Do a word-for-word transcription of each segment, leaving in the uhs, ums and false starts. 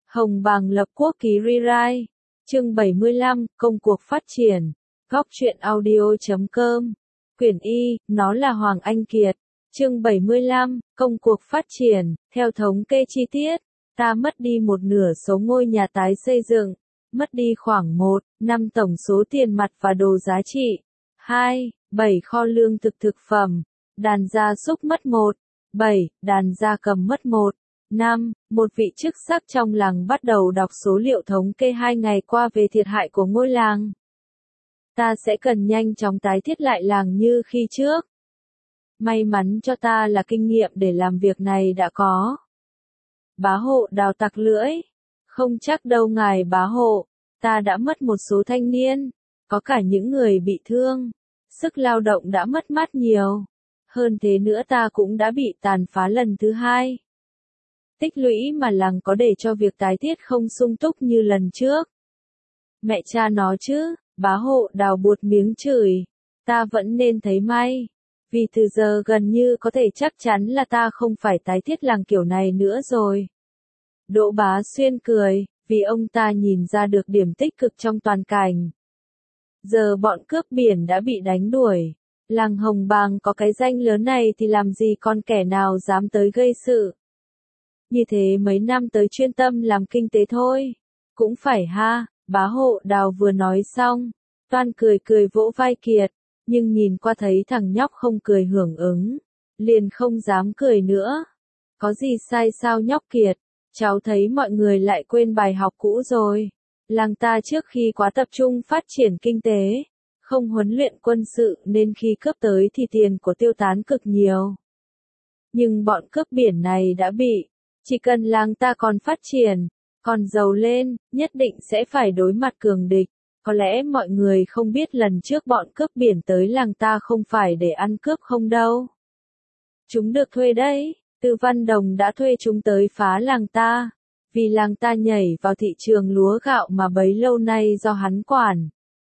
Hồng Bàng lập quốc ký rewrite. Chương bảy mươi lăm, công cuộc phát triển. Góc truyện audio chấm com. Quyển Y, nó là Hoàng Anh Kiệt. Chương bảy mươi lăm, công cuộc phát triển. Theo thống kê chi tiết, ta mất đi một nửa số ngôi nhà tái xây dựng, mất đi khoảng một, năm tổng số tiền mặt và đồ giá trị. hai, bảy kho lương thực thực phẩm. Đàn gia súc mất một, bảy, đàn gia cầm mất một. năm. Một vị chức sắc trong làng bắt đầu đọc số liệu thống kê hai ngày qua về thiệt hại của ngôi làng. Ta sẽ cần nhanh chóng tái thiết lại làng như khi trước. May mắn cho ta là kinh nghiệm để làm việc này đã có. Bá hộ Đào tặc lưỡi. Không chắc đâu ngài bá hộ, ta đã mất một số thanh niên, có cả những người bị thương. Sức lao động đã mất mát nhiều. Hơn thế nữa ta cũng đã bị tàn phá lần thứ hai. Tích lũy mà làng có để cho việc tái thiết không sung túc như lần trước. Mẹ cha nó chứ, bá hộ Đào buột miếng chửi. Ta vẫn nên thấy may. Vì từ giờ gần như có thể chắc chắn là ta không phải tái thiết làng kiểu này nữa rồi. Đỗ Bá Xuyên cười, vì ông ta nhìn ra được điểm tích cực trong toàn cảnh. Giờ bọn cướp biển đã bị đánh đuổi. Làng Hồng Bàng có cái danh lớn này thì làm gì còn kẻ nào dám tới gây sự. Như thế mấy năm tới chuyên tâm làm kinh tế thôi. Cũng phải ha, bá hộ Đào vừa nói xong. Toan cười cười vỗ vai Kiệt, nhưng nhìn qua thấy thằng nhóc không cười hưởng ứng. Liền không dám cười nữa. Có gì sai sao nhóc Kiệt? Cháu thấy mọi người lại quên bài học cũ rồi. Làng ta trước khi quá tập trung phát triển kinh tế, không huấn luyện quân sự nên khi cướp tới thì tiền của tiêu tán cực nhiều. Nhưng bọn cướp biển này đã bị. Chỉ cần làng ta còn phát triển, còn giàu lên, nhất định sẽ phải đối mặt cường địch. Có lẽ mọi người không biết lần trước bọn cướp biển tới làng ta không phải để ăn cướp không đâu. Chúng được thuê đấy, Từ Văn Đồng đã thuê chúng tới phá làng ta. Vì làng ta nhảy vào thị trường lúa gạo mà bấy lâu nay do hắn quản.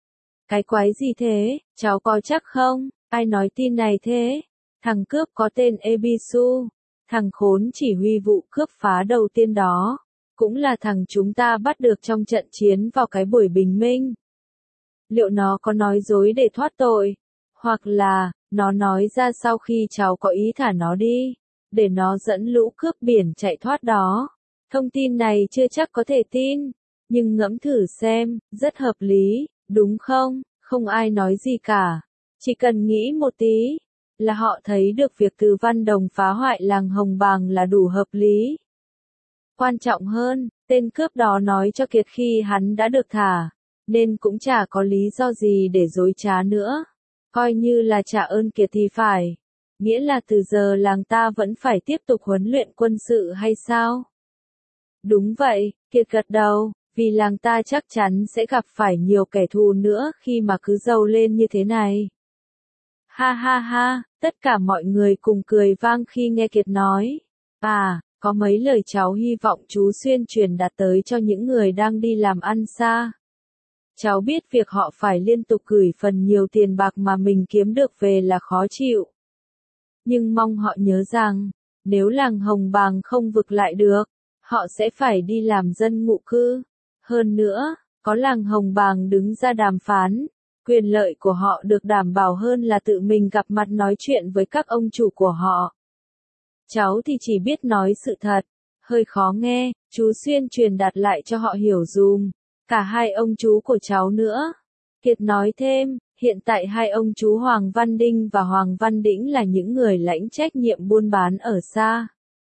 Cái quái gì thế, cháu có chắc không? Ai nói tin này thế? Thằng cướp có tên Ebisu. Thằng khốn chỉ huy vụ cướp phá đầu tiên đó, cũng là thằng chúng ta bắt được trong trận chiến vào cái buổi bình minh. Liệu nó có nói dối để thoát tội? Hoặc là, nó nói ra sau khi cháu có ý thả nó đi, để nó dẫn lũ cướp biển chạy thoát đó. Thông tin này chưa chắc có thể tin, nhưng ngẫm thử xem, rất hợp lý, đúng không? Không ai nói gì cả. Chỉ cần nghĩ một tí, là họ thấy được việc Từ Văn Đồng phá hoại làng Hồng Bàng là đủ hợp lý. Quan trọng hơn, tên cướp đó nói cho Kiệt khi hắn đã được thả, nên cũng chả có lý do gì để dối trá nữa. Coi như là trả ơn Kiệt thì phải. Nghĩa là từ giờ làng ta vẫn phải tiếp tục huấn luyện quân sự hay sao? Đúng vậy, Kiệt gật đầu, vì làng ta chắc chắn sẽ gặp phải nhiều kẻ thù nữa khi mà cứ giàu lên như thế này. Ha ha ha, tất cả mọi người cùng cười vang khi nghe Kiệt nói. À, có mấy lời cháu hy vọng chú Xuyên truyền đạt tới cho những người đang đi làm ăn xa. Cháu biết việc họ phải liên tục gửi phần nhiều tiền bạc mà mình kiếm được về là khó chịu. Nhưng mong họ nhớ rằng, nếu làng Hồng Bàng không vực lại được, họ sẽ phải đi làm dân ngụ cư. Hơn nữa, có làng Hồng Bàng đứng ra đàm phán, quyền lợi của họ được đảm bảo hơn là tự mình gặp mặt nói chuyện với các ông chủ của họ. Cháu thì chỉ biết nói sự thật, hơi khó nghe, chú Xuyên truyền đạt lại cho họ hiểu dùm, cả hai ông chú của cháu nữa. Kiệt nói thêm, hiện tại hai ông chú Hoàng Văn Đinh và Hoàng Văn Đĩnh là những người lãnh trách nhiệm buôn bán ở xa.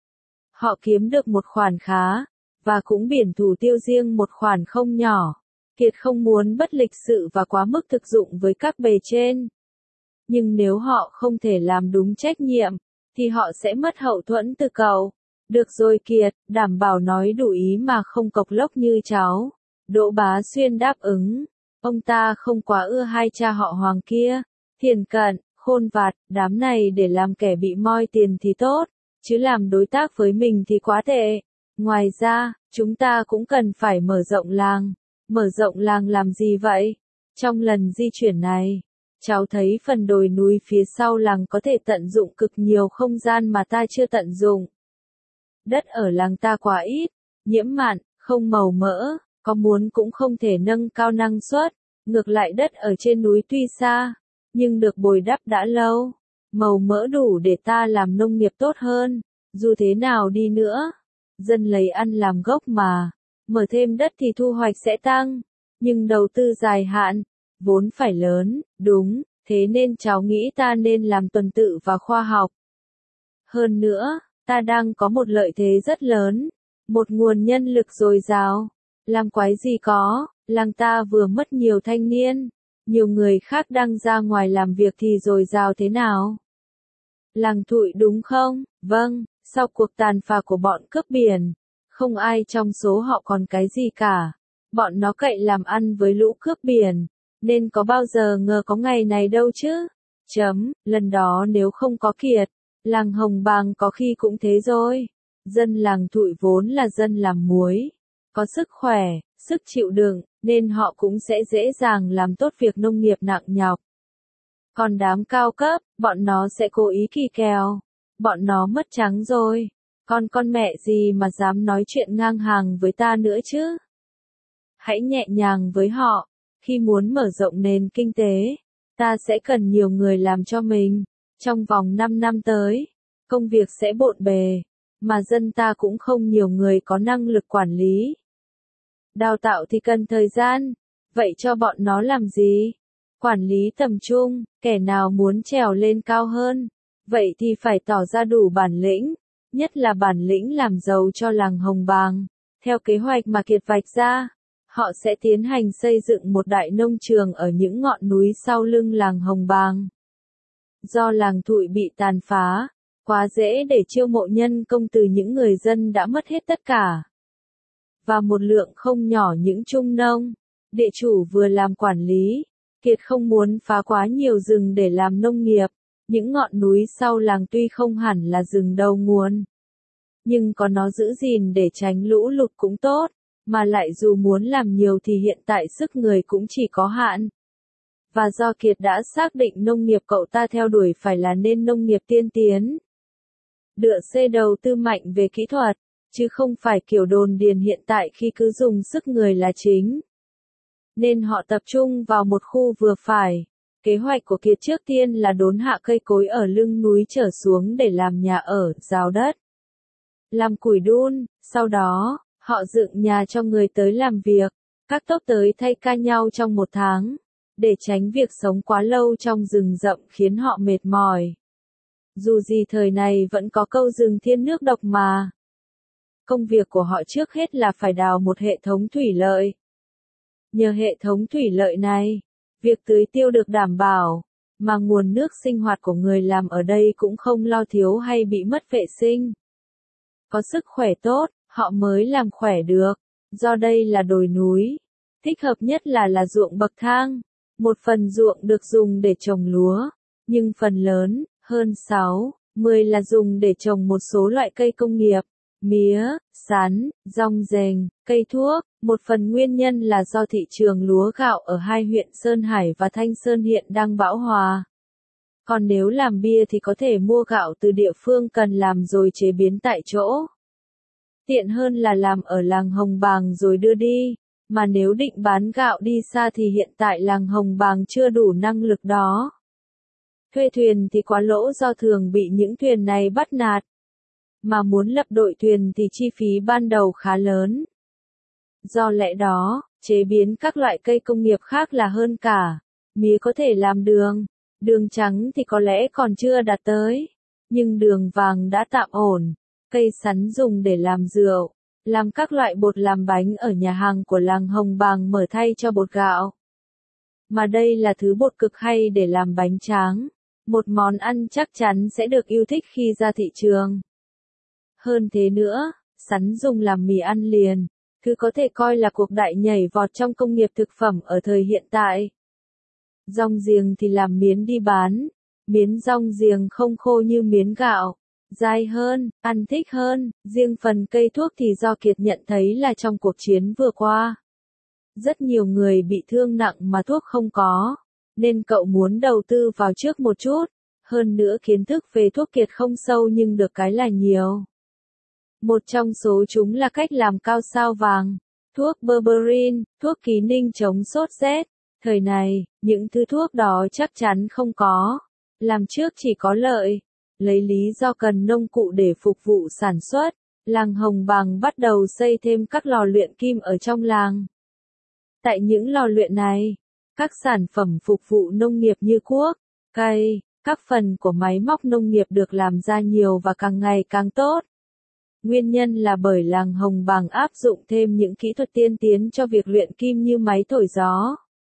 Họ kiếm được một khoản khá, và cũng biển thủ tiêu riêng một khoản không nhỏ. Kiệt không muốn bất lịch sự và quá mức thực dụng với các bề trên. Nhưng nếu họ không thể làm đúng trách nhiệm, thì họ sẽ mất hậu thuẫn từ cậu. Được rồi Kiệt, đảm bảo nói đủ ý mà không cộc lốc như cháu. Đỗ Bá Xuyên đáp ứng. Ông ta không quá ưa hai cha họ Hoàng kia. Thiền cận, khôn vặt, đám này để làm kẻ bị moi tiền thì tốt, chứ làm đối tác với mình thì quá tệ. Ngoài ra, chúng ta cũng cần phải mở rộng làng. Mở rộng làng làm gì vậy? Trong lần di chuyển này, cháu thấy phần đồi núi phía sau làng có thể tận dụng cực nhiều không gian mà ta chưa tận dụng. Đất ở làng ta quá ít, nhiễm mặn, không màu mỡ, có muốn cũng không thể nâng cao năng suất, ngược lại đất ở trên núi tuy xa, nhưng được bồi đắp đã lâu, màu mỡ đủ để ta làm nông nghiệp tốt hơn, dù thế nào đi nữa, dân lấy ăn làm gốc mà, mở thêm đất thì thu hoạch sẽ tăng, nhưng đầu tư dài hạn, vốn phải lớn, đúng, thế nên cháu nghĩ ta nên làm tuần tự và khoa học. Hơn nữa, ta đang có một lợi thế rất lớn, một nguồn nhân lực dồi dào, làm quái gì có, làng ta vừa mất nhiều thanh niên, nhiều người khác đang ra ngoài làm việc thì dồi dào thế nào? Làng Thụy đúng không? Vâng, sau cuộc tàn phá của bọn cướp biển, không ai trong số họ còn cái gì cả. Bọn nó cậy làm ăn với lũ cướp biển, nên có bao giờ ngờ có ngày này đâu chứ. Chấm, lần đó nếu không có Kiệt, làng Hồng Bàng có khi cũng thế rồi. Dân làng Thụy vốn là dân làm muối, có sức khỏe, sức chịu đựng, nên họ cũng sẽ dễ dàng làm tốt việc nông nghiệp nặng nhọc. Còn đám cao cấp, bọn nó sẽ cố ý kỳ kèo. Bọn nó mất trắng rồi. Còn con mẹ gì mà dám nói chuyện ngang hàng với ta nữa chứ? Hãy nhẹ nhàng với họ. Khi muốn mở rộng nền kinh tế, ta sẽ cần nhiều người làm cho mình. Trong vòng năm năm tới, công việc sẽ bộn bề, mà dân ta cũng không nhiều người có năng lực quản lý. Đào tạo thì cần thời gian, vậy cho bọn nó làm gì? Quản lý tầm trung, kẻ nào muốn trèo lên cao hơn, vậy thì phải tỏ ra đủ bản lĩnh, nhất là bản lĩnh làm giàu cho làng Hồng Bàng. Theo kế hoạch mà Kiệt vạch ra, họ sẽ tiến hành xây dựng một đại nông trường ở những ngọn núi sau lưng làng Hồng Bàng. Do làng Thụy bị tàn phá, quá dễ để chiêu mộ nhân công từ những người dân đã mất hết tất cả. Và một lượng không nhỏ những trung nông, địa chủ vừa làm quản lý, Kiệt không muốn phá quá nhiều rừng để làm nông nghiệp. Những ngọn núi sau làng tuy không hẳn là rừng đầu nguồn, nhưng có nó giữ gìn để tránh lũ lụt cũng tốt, mà lại dù muốn làm nhiều thì hiện tại sức người cũng chỉ có hạn. Và do Kiệt đã xác định nông nghiệp cậu ta theo đuổi phải là nên nông nghiệp tiên tiến. Đựa xê đầu tư mạnh về kỹ thuật, chứ không phải kiểu đồn điền hiện tại khi cứ dùng sức người là chính. Nên họ tập trung vào một khu vừa phải. Kế hoạch của Kiệt trước tiên là đốn hạ cây cối ở lưng núi trở xuống để làm nhà ở, rào đất, làm củi đun, sau đó, họ dựng nhà cho người tới làm việc, các tốp tới thay ca nhau trong một tháng, để tránh việc sống quá lâu trong rừng rậm khiến họ mệt mỏi. Dù gì thời này vẫn có câu rừng thiên nước độc mà. Công việc của họ trước hết là phải đào một hệ thống thủy lợi. Nhờ hệ thống thủy lợi này, việc tưới tiêu được đảm bảo, mà nguồn nước sinh hoạt của người làm ở đây cũng không lo thiếu hay bị mất vệ sinh. Có sức khỏe tốt, họ mới làm khỏe được, do đây là đồi núi. Thích hợp nhất là là ruộng bậc thang. Một phần ruộng được dùng để trồng lúa, nhưng phần lớn, hơn sáu, mười là dùng để trồng một số loại cây công nghiệp, mía, sắn, rong rền, cây thuốc. Một phần nguyên nhân là do thị trường lúa gạo ở hai huyện Sơn Hải và Thanh Sơn hiện đang bão hòa. Còn nếu làm bia thì có thể mua gạo từ địa phương cần làm rồi chế biến tại chỗ. Tiện hơn là làm ở làng Hồng Bàng rồi đưa đi, mà nếu định bán gạo đi xa thì hiện tại làng Hồng Bàng chưa đủ năng lực đó. Thuê thuyền thì quá lỗ do thường bị những thuyền này bắt nạt. Mà muốn lập đội thuyền thì chi phí ban đầu khá lớn. Do lẽ đó, chế biến các loại cây công nghiệp khác là hơn cả. Mía có thể làm đường, đường trắng thì có lẽ còn chưa đạt tới, nhưng đường vàng đã tạm ổn. Cây sắn dùng để làm rượu, làm các loại bột làm bánh ở nhà hàng của làng Hồng Bàng mở thay cho bột gạo. Mà đây là thứ bột cực hay để làm bánh tráng, một món ăn chắc chắn sẽ được yêu thích khi ra thị trường. Hơn thế nữa, sắn dùng làm mì ăn liền, thứ có thể coi là cuộc đại nhảy vọt trong công nghiệp thực phẩm ở thời hiện tại. Dong giềng thì làm miến đi bán, miến dong giềng không khô như miến gạo, dai hơn, ăn thích hơn. Riêng phần cây thuốc thì do Kiệt nhận thấy là trong cuộc chiến vừa qua, rất nhiều người bị thương nặng mà thuốc không có, nên cậu muốn đầu tư vào trước một chút. Hơn nữa kiến thức về thuốc Kiệt không sâu nhưng được cái là nhiều. Một trong số chúng là cách làm cao sao vàng, thuốc berberine, thuốc ký ninh chống sốt rét. Thời này, những thứ thuốc đó chắc chắn không có. Làm trước chỉ có lợi. Lấy lý do cần nông cụ để phục vụ sản xuất, làng Hồng Bàng bắt đầu xây thêm các lò luyện kim ở trong làng. Tại những lò luyện này, các sản phẩm phục vụ nông nghiệp như cuốc, cây, các phần của máy móc nông nghiệp được làm ra nhiều và càng ngày càng tốt. Nguyên nhân là bởi làng Hồng Bàng áp dụng thêm những kỹ thuật tiên tiến cho việc luyện kim như máy thổi gió,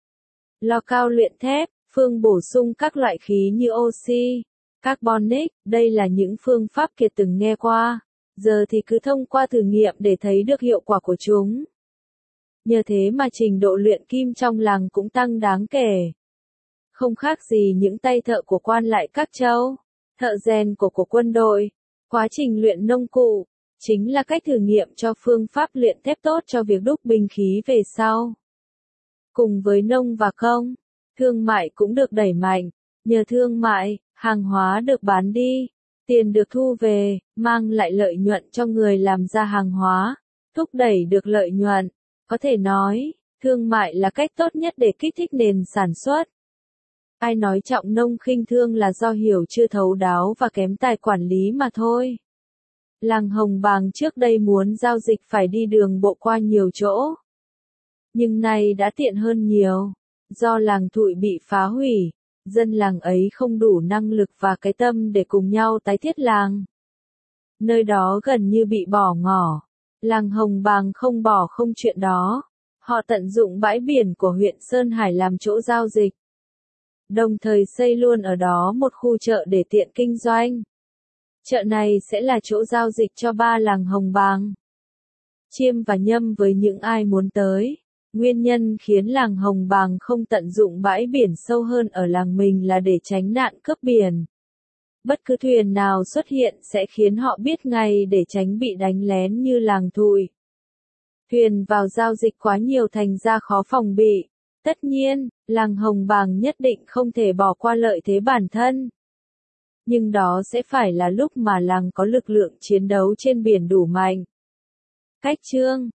lò cao luyện thép, phương bổ sung các loại khí như oxy, carbonic. Đây là những phương pháp Kiệt từng nghe qua, giờ thì cứ thông qua thử nghiệm để thấy được hiệu quả của chúng. Nhờ thế mà trình độ luyện kim trong làng cũng tăng đáng kể. Không khác gì những tay thợ của quan lại các châu, thợ rèn của của quân đội. Quá trình luyện nông cụ chính là cách thử nghiệm cho phương pháp luyện thép tốt cho việc đúc binh khí về sau. Cùng với nông và công, thương mại cũng được đẩy mạnh. Nhờ thương mại, hàng hóa được bán đi, tiền được thu về, mang lại lợi nhuận cho người làm ra hàng hóa, thúc đẩy được lợi nhuận. Có thể nói, thương mại là cách tốt nhất để kích thích nền sản xuất. Ai nói trọng nông khinh thương là do hiểu chưa thấu đáo và kém tài quản lý mà thôi. Làng Hồng Bàng trước đây muốn giao dịch phải đi đường bộ qua nhiều chỗ. Nhưng nay đã tiện hơn nhiều. Do làng Thụy bị phá hủy, dân làng ấy không đủ năng lực và cái tâm để cùng nhau tái thiết làng. Nơi đó gần như bị bỏ ngỏ. Làng Hồng Bàng không bỏ không chuyện đó. Họ tận dụng bãi biển của huyện Sơn Hải làm chỗ giao dịch. Đồng thời xây luôn ở đó một khu chợ để tiện kinh doanh. Chợ này sẽ là chỗ giao dịch cho ba làng Hồng Bàng, Chiêm và Nhâm với những ai muốn tới. Nguyên nhân khiến làng Hồng Bàng không tận dụng bãi biển sâu hơn ở làng mình là để tránh nạn cướp biển. Bất cứ thuyền nào xuất hiện sẽ khiến họ biết ngay để tránh bị đánh lén như làng Thụy. Thuyền vào giao dịch quá nhiều thành ra khó phòng bị. Tất nhiên, làng Hồng Bàng nhất định không thể bỏ qua lợi thế bản thân. Nhưng đó sẽ phải là lúc mà làng có lực lượng chiến đấu trên biển đủ mạnh. Cách chương